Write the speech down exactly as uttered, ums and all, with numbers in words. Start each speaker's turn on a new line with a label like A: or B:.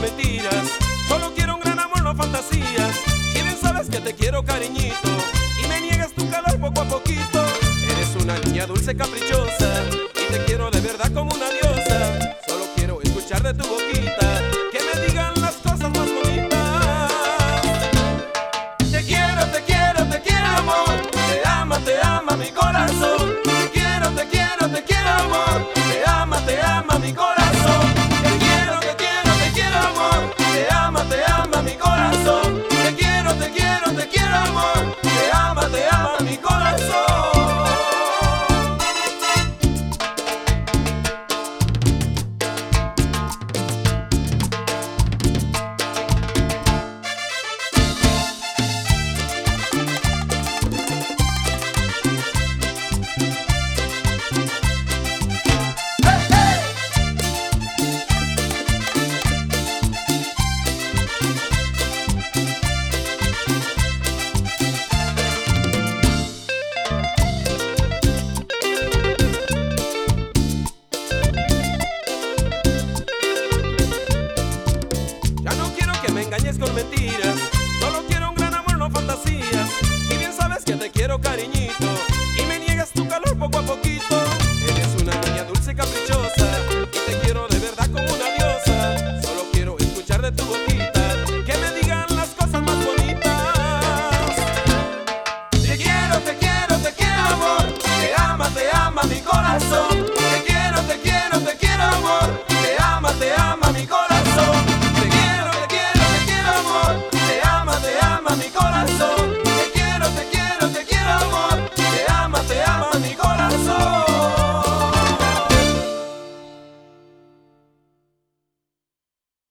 A: mentiras. Solo quiero un gran amor, no fantasías. Si bien sabes que te quiero, cariñito, y me niegas tu calor poco a poquito. Eres una niña dulce, caprichosa, y te quiero de verdad como una diosa. Solo quiero escuchar de tu boquita que me digan las cosas más bonitas. Te quiero, te quiero, te quiero, amor. Te ama, te ama mi corazón. Te quiero, te quiero, te quiero, amor. Te ama, te ama mi corazón. Te quiero, te quiero, te quiero, amor. Te ama, te ama mi corazón. Te quiero, te quiero, te quiero, amor. Te ama, te ama mi corazón. Me engañes con mentiras. Solo quiero un gran amor, no fantasías. Si bien sabes que te quiero, cariñito, y me niegas tu calor poco a poquito. Eres una niña dulce, caprichosa, y te quiero de verdad como una diosa. Solo quiero escuchar de tu boca